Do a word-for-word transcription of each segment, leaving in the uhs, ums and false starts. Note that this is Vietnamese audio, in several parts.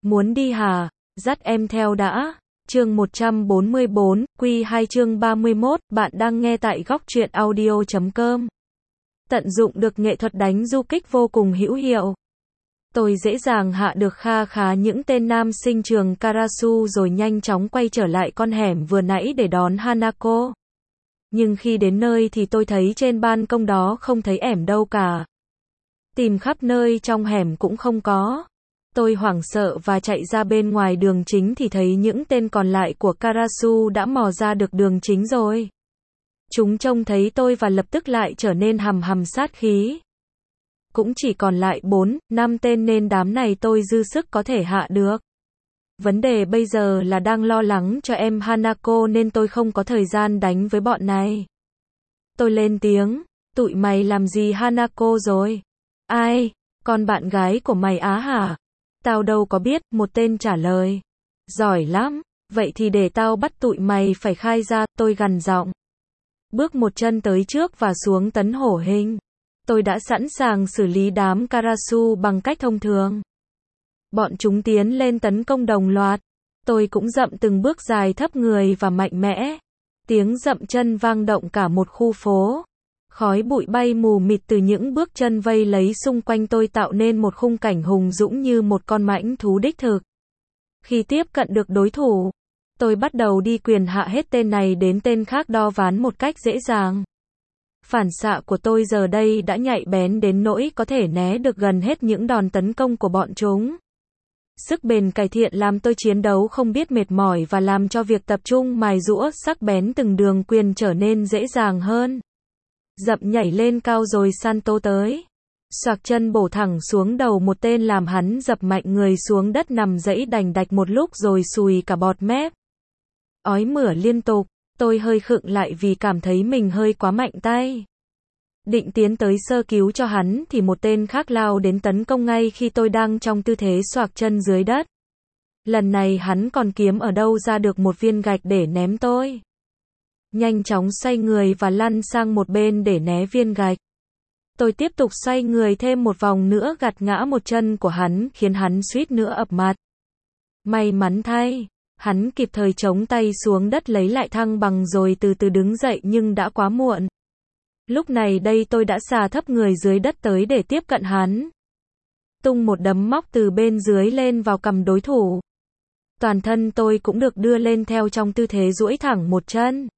Muốn đi hả? Dắt em theo đã. Chương một trăm bốn mươi bốn, Quy hai chương ba mươi mốt, bạn đang nghe tại góc truyện audio chấm com. Tận dụng được nghệ thuật đánh du kích vô cùng hữu hiệu. Tôi dễ dàng hạ được kha khá những tên nam sinh trường Karasu rồi nhanh chóng quay trở lại con hẻm vừa nãy để đón Hanako. Nhưng khi đến nơi thì tôi thấy trên ban công đó không thấy ẻm đâu cả. Tìm khắp nơi trong hẻm cũng không có. Tôi hoảng sợ và chạy ra bên ngoài đường chính thì thấy những tên còn lại của Karasu đã mò ra được đường chính rồi. Chúng trông thấy tôi và lập tức lại trở nên hầm hầm sát khí. Cũng chỉ còn lại bốn, năm tên nên đám này tôi dư sức có thể hạ được. Vấn đề bây giờ là đang lo lắng cho em Hanako nên tôi không có thời gian đánh với bọn này. Tôi lên tiếng, tụi mày làm gì Hanako rồi? Ai? Con bạn gái của mày á hả? Tao đâu có biết, một tên trả lời. Giỏi lắm, vậy thì để tao bắt tụi mày phải khai ra, tôi gằn giọng. Bước một chân tới trước và xuống tấn hổ hình. Tôi đã sẵn sàng xử lý đám Karasu bằng cách thông thường. Bọn chúng tiến lên tấn công đồng loạt. Tôi cũng dậm từng bước dài thấp người và mạnh mẽ. Tiếng dậm chân vang động cả một khu phố. Khói bụi bay mù mịt từ những bước chân vây lấy xung quanh tôi tạo nên một khung cảnh hùng dũng như một con mãnh thú đích thực. Khi tiếp cận được đối thủ, tôi bắt đầu đi quyền hạ hết tên này đến tên khác đo ván một cách dễ dàng. Phản xạ của tôi giờ đây đã nhạy bén đến nỗi có thể né được gần hết những đòn tấn công của bọn chúng. Sức bền cải thiện làm tôi chiến đấu không biết mệt mỏi và làm cho việc tập trung mài giũa sắc bén từng đường quyền trở nên dễ dàng hơn. Dậm nhảy lên cao rồi Santo tới. Xoạc chân bổ thẳng xuống đầu một tên làm hắn dập mạnh người xuống đất nằm dẫy đành đạch một lúc rồi sùi cả bọt mép. Ói mửa liên tục, tôi hơi khựng lại vì cảm thấy mình hơi quá mạnh tay. Định tiến tới sơ cứu cho hắn thì một tên khác lao đến tấn công ngay khi tôi đang trong tư thế xoạc chân dưới đất. Lần này hắn còn kiếm ở đâu ra được một viên gạch để ném tôi. Nhanh chóng xoay người và lăn sang một bên để né viên gạch. Tôi tiếp tục xoay người thêm một vòng nữa gạt ngã một chân của hắn khiến hắn suýt nữa ập mặt. May mắn thay, hắn kịp thời chống tay xuống đất lấy lại thăng bằng rồi từ từ đứng dậy nhưng đã quá muộn. Lúc này đây tôi đã xà thấp người dưới đất tới để tiếp cận hắn. Tung một đấm móc từ bên dưới lên vào cằm đối thủ. Toàn thân tôi cũng được đưa lên theo trong tư thế duỗi thẳng một chân.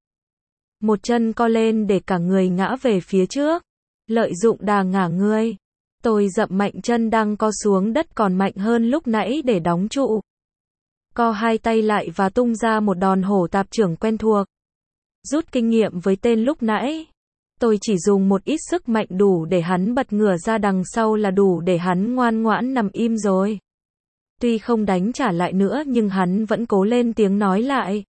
Một chân co lên để cả người ngã về phía trước. Lợi dụng đà ngả người, tôi dậm mạnh chân đang co xuống đất còn mạnh hơn lúc nãy để đóng trụ. Co hai tay lại và tung ra một đòn hổ tạp chưởng quen thuộc. Rút kinh nghiệm với tên lúc nãy, tôi chỉ dùng một ít sức mạnh đủ để hắn bật ngửa ra đằng sau là đủ để hắn ngoan ngoãn nằm im rồi. Tuy không đánh trả lại nữa nhưng hắn vẫn cố lên tiếng nói lại.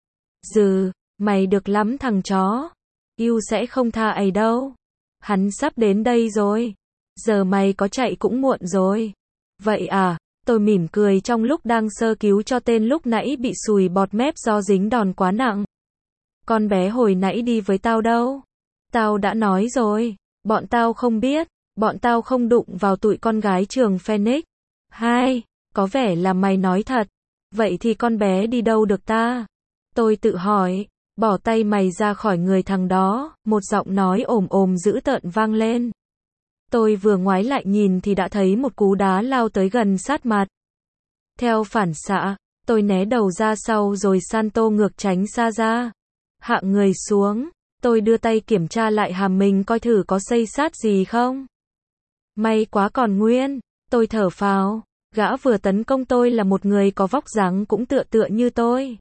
Dừ, mày được lắm thằng chó. Yêu sẽ không tha ấy đâu. Hắn sắp đến đây rồi. Giờ mày có chạy cũng muộn rồi. Vậy à, tôi mỉm cười trong lúc đang sơ cứu cho tên lúc nãy bị sùi bọt mép do dính đòn quá nặng. Con bé hồi nãy đi với tao đâu? Tao đã nói rồi, bọn tao không biết, bọn tao không đụng vào tụi con gái trường Phoenix. Hai, có vẻ là mày nói thật. Vậy thì con bé đi đâu được ta? Tôi tự hỏi. Bỏ tay mày ra khỏi người thằng đó, một giọng nói ồm ồm dữ tợn vang lên. Tôi vừa ngoái lại nhìn thì đã thấy một cú đá lao tới gần sát mặt. Theo phản xạ, tôi né đầu ra sau rồi Santo ngược tránh xa ra. Hạ người xuống, tôi đưa tay kiểm tra lại hàm mình coi thử có xây sát gì không. May quá còn nguyên, tôi thở phào, gã vừa tấn công tôi là một người có vóc dáng cũng tựa tựa như tôi.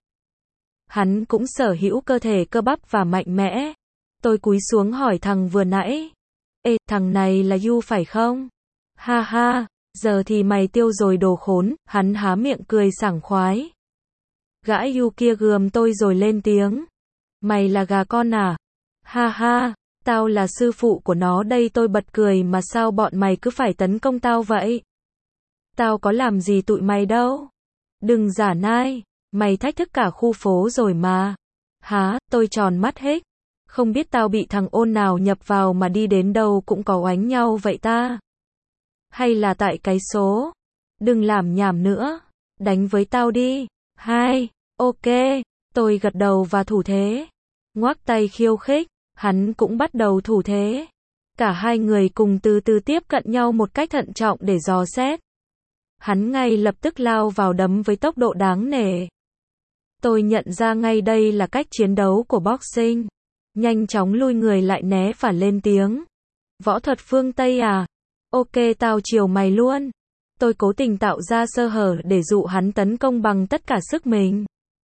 Hắn cũng sở hữu cơ thể cơ bắp và mạnh mẽ. Tôi cúi xuống hỏi thằng vừa nãy. Ê, thằng này là Yu phải không? Ha ha, giờ thì mày tiêu rồi đồ khốn, hắn há miệng cười sảng khoái. Gã Yu kia gườm tôi rồi lên tiếng. Mày là gà con à? Ha ha, tao là sư phụ của nó đây tôi bật cười mà sao bọn mày cứ phải tấn công tao vậy? Tao có làm gì tụi mày đâu. Đừng giả nai. Mày thách thức cả khu phố rồi mà. Hả, tôi tròn mắt hết. Không biết tao bị thằng ôn nào nhập vào mà đi đến đâu cũng có oánh nhau vậy ta. Hay là tại cái số. Đừng làm nhảm nữa. đánh với tao đi. Hai, ok, tôi gật đầu và thủ thế. Ngoắc tay khiêu khích, hắn cũng bắt đầu thủ thế. Cả hai người cùng từ từ tiếp cận nhau một cách thận trọng để dò xét. Hắn ngay lập tức lao vào đấm với tốc độ đáng nể. Tôi nhận ra ngay đây là cách chiến đấu của boxing. Nhanh chóng lui người lại né và lên tiếng. Võ thuật phương Tây à? Ok, tao chiều mày luôn. Tôi cố tình tạo ra sơ hở để dụ hắn tấn công bằng tất cả sức mình.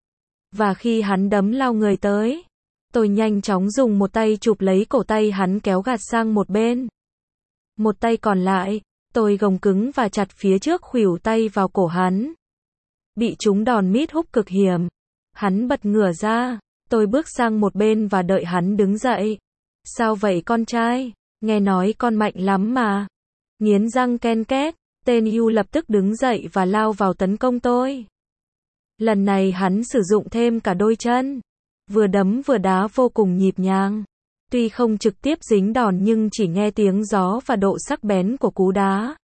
Và khi hắn đấm lao người tới, tôi nhanh chóng dùng một tay chụp lấy cổ tay hắn kéo gạt sang một bên. Một tay còn lại, tôi gồng cứng và chặt phía trước khuỷu tay vào cổ hắn. Bị trúng đòn mít húc cực hiểm. Hắn bật ngửa ra, tôi bước sang một bên và đợi hắn đứng dậy. Sao vậy con trai? Nghe nói con mạnh lắm mà. Nghiến răng ken két, tên Yu lập tức đứng dậy và lao vào tấn công tôi. Lần này hắn sử dụng thêm cả đôi chân. Vừa đấm vừa đá vô cùng nhịp nhàng. Tuy không trực tiếp dính đòn nhưng chỉ nghe tiếng gió và độ sắc bén của cú đá.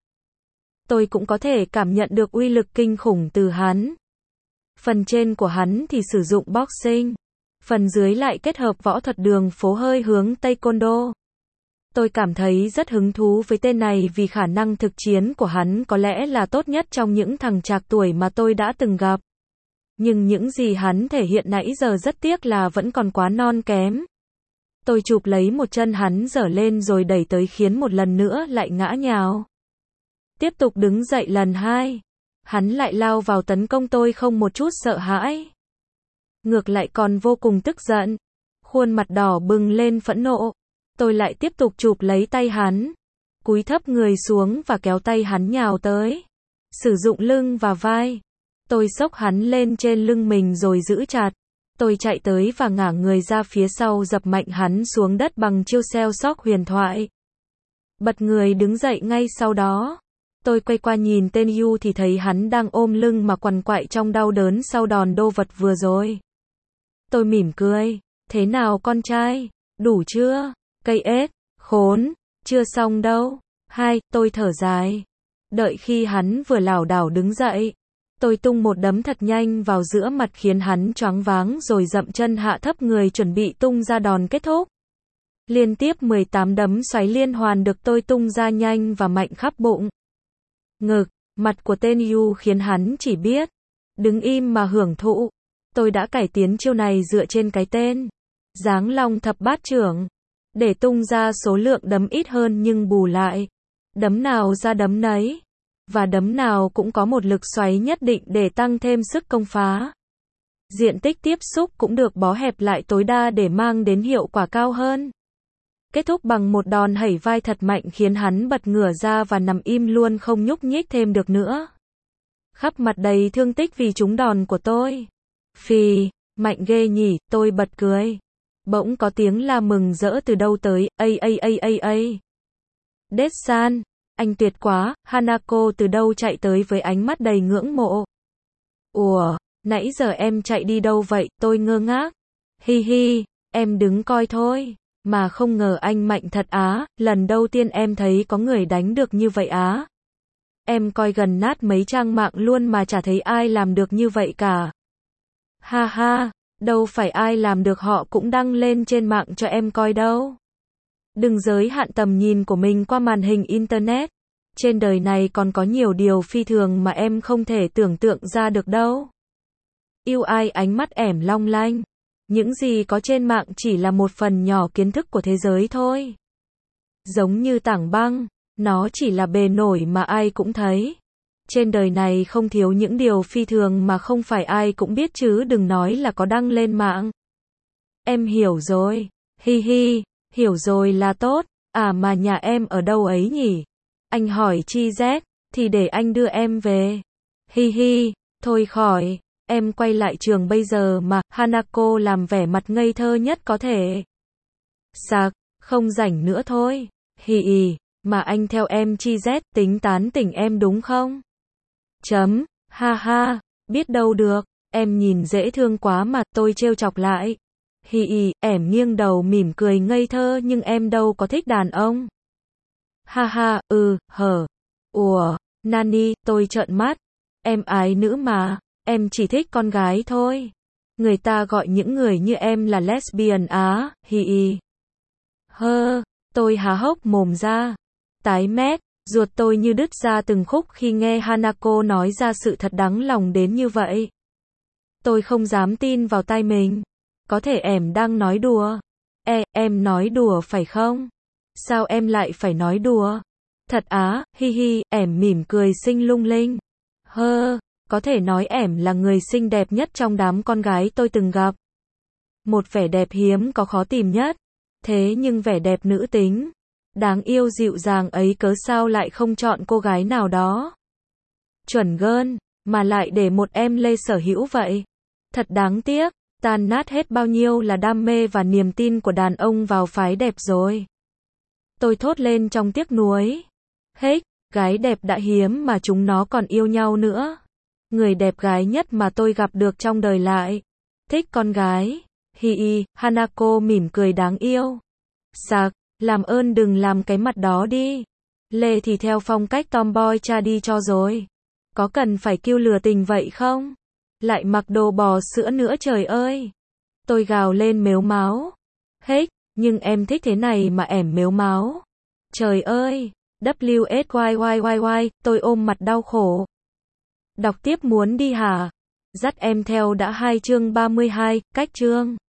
Tôi cũng có thể cảm nhận được uy lực kinh khủng từ hắn. Phần trên của hắn thì sử dụng boxing. Phần dưới lại kết hợp võ thuật đường phố hơi hướng taekwondo. Tôi cảm thấy rất hứng thú với tên này vì khả năng thực chiến của hắn có lẽ là tốt nhất trong những thằng trạc tuổi mà tôi đã từng gặp. Nhưng những gì hắn thể hiện nãy giờ rất tiếc là vẫn còn quá non kém. Tôi chụp lấy một chân hắn giở lên rồi đẩy tới khiến một lần nữa lại ngã nhào. Tiếp tục đứng dậy lần hai. Hắn lại lao vào tấn công tôi không một chút sợ hãi. Ngược lại còn vô cùng tức giận. Khuôn mặt đỏ bừng lên phẫn nộ. Tôi lại tiếp tục chụp lấy tay hắn. Cúi thấp người xuống và kéo tay hắn nhào tới. Sử dụng lưng và vai. Tôi xốc hắn lên trên lưng mình rồi giữ chặt. Tôi chạy tới và ngả người ra phía sau dập mạnh hắn xuống đất bằng chiêu xeo sóc huyền thoại. Bật người đứng dậy ngay sau đó. Tôi quay qua nhìn tên Yu thì thấy hắn đang ôm lưng mà quằn quại trong đau đớn sau đòn đô vật vừa rồi. Tôi mỉm cười. Thế nào con trai? Đủ chưa? Cây ếch, khốn, chưa xong đâu. Hai, tôi thở dài. Đợi khi hắn vừa lảo đảo đứng dậy. Tôi tung một đấm thật nhanh vào giữa mặt khiến hắn choáng váng rồi dậm chân hạ thấp người chuẩn bị tung ra đòn kết thúc. Liên tiếp mười tám đấm xoáy liên hoàn được tôi tung ra nhanh và mạnh khắp bụng. Ngực, mặt của tên Yu khiến hắn chỉ biết đứng im mà hưởng thụ. Tôi đã cải tiến chiêu này dựa trên cái tên Giáng Long thập bát trưởng, để tung ra số lượng đấm ít hơn nhưng bù lại. Đấm nào ra đấm nấy. Và đấm nào cũng có một lực xoáy nhất định để tăng thêm sức công phá. Diện tích tiếp xúc cũng được bó hẹp lại tối đa để mang đến hiệu quả cao hơn. Kết thúc bằng một đòn hẩy vai thật mạnh khiến hắn bật ngửa ra và nằm im luôn không nhúc nhích thêm được nữa. Khắp mặt đầy thương tích vì trúng đòn của tôi. Phì, mạnh ghê nhỉ, tôi bật cười. Bỗng có tiếng la mừng rỡ từ đâu tới, ây ây ây ây ây. Dead-san, anh tuyệt quá, Hanako từ đâu chạy tới với ánh mắt đầy ngưỡng mộ. Ủa, nãy giờ em chạy đi đâu vậy, tôi ngơ ngác. Hi hi, em đứng coi thôi. Mà không ngờ anh mạnh thật á, lần đầu tiên em thấy có người đánh được như vậy á. Em coi gần nát mấy trang mạng luôn mà chả thấy ai làm được như vậy cả. Ha ha, đâu phải ai làm được họ cũng đăng lên trên mạng cho em coi đâu. Đừng giới hạn tầm nhìn của mình qua màn hình internet. Trên đời này còn có nhiều điều phi thường mà em không thể tưởng tượng ra được đâu. Yêu ai ánh mắt ẻm long lanh. Những gì có trên mạng chỉ là một phần nhỏ kiến thức của thế giới thôi. Giống như tảng băng, nó chỉ là bề nổi mà ai cũng thấy. Trên đời này không thiếu những điều phi thường mà không phải ai cũng biết chứ đừng nói là có đăng lên mạng. Em hiểu rồi. Hi hi, hiểu rồi là tốt. À mà nhà em ở đâu ấy nhỉ? Anh hỏi Chi Z, thì để anh đưa em về. Hi hi, thôi khỏi. Em quay lại trường bây giờ mà, Hanako làm vẻ mặt ngây thơ nhất có thể. Sạc, không rảnh nữa thôi. Hì ì, mà anh theo em Chi Z tính tán tỉnh em đúng không? Chấm, ha ha, biết đâu được, em nhìn dễ thương quá mà, tôi trêu chọc lại. Hì ì, ẻm nghiêng đầu mỉm cười ngây thơ nhưng em đâu có thích đàn ông. Ha ha, ừ, hở. Ủa, Nani, tôi trợn mắt. Em ái nữ mà, em chỉ thích con gái thôi. Người ta gọi những người như em là lesbian á, hi hi. Hơ, tôi há hốc mồm ra. Tái mét, ruột tôi như đứt ra từng khúc khi nghe Hanako nói ra sự thật đáng lòng đến như vậy. Tôi không dám tin vào tai mình. Có thể em đang nói đùa. E, em nói đùa phải không? Sao em lại phải nói đùa? Thật á, hi hi, em mỉm cười xinh lung linh. Hơ, có thể nói em là người xinh đẹp nhất trong đám con gái tôi từng gặp. Một vẻ đẹp hiếm có khó tìm nhất. Thế nhưng vẻ đẹp nữ tính, đáng yêu dịu dàng ấy cớ sao lại không chọn cô gái nào đó chuẩn gơn, mà lại để một em Lê sở hữu vậy. Thật đáng tiếc, tan nát hết bao nhiêu là đam mê và niềm tin của đàn ông vào phái đẹp rồi. Tôi thốt lên trong tiếc nuối. Hết, gái đẹp đã hiếm mà chúng nó còn yêu nhau nữa. Người đẹp gái nhất mà tôi gặp được trong đời lại thích con gái. Hi hi, Hanako mỉm cười đáng yêu. Sạc, làm ơn đừng làm cái mặt đó đi. Lê thì theo phong cách tomboy cha đi cho rồi. Có cần phải kêu lừa tình vậy không? Lại mặc đồ bò sữa nữa trời ơi. Tôi gào lên mếu máo. Hết, nhưng em thích thế này mà em mếu máo. Trời ơi, W S Y Y Y Y, tôi ôm mặt đau khổ. Đọc tiếp muốn đi hả? Dắt em theo đã hai chương ba mươi hai, cách chương.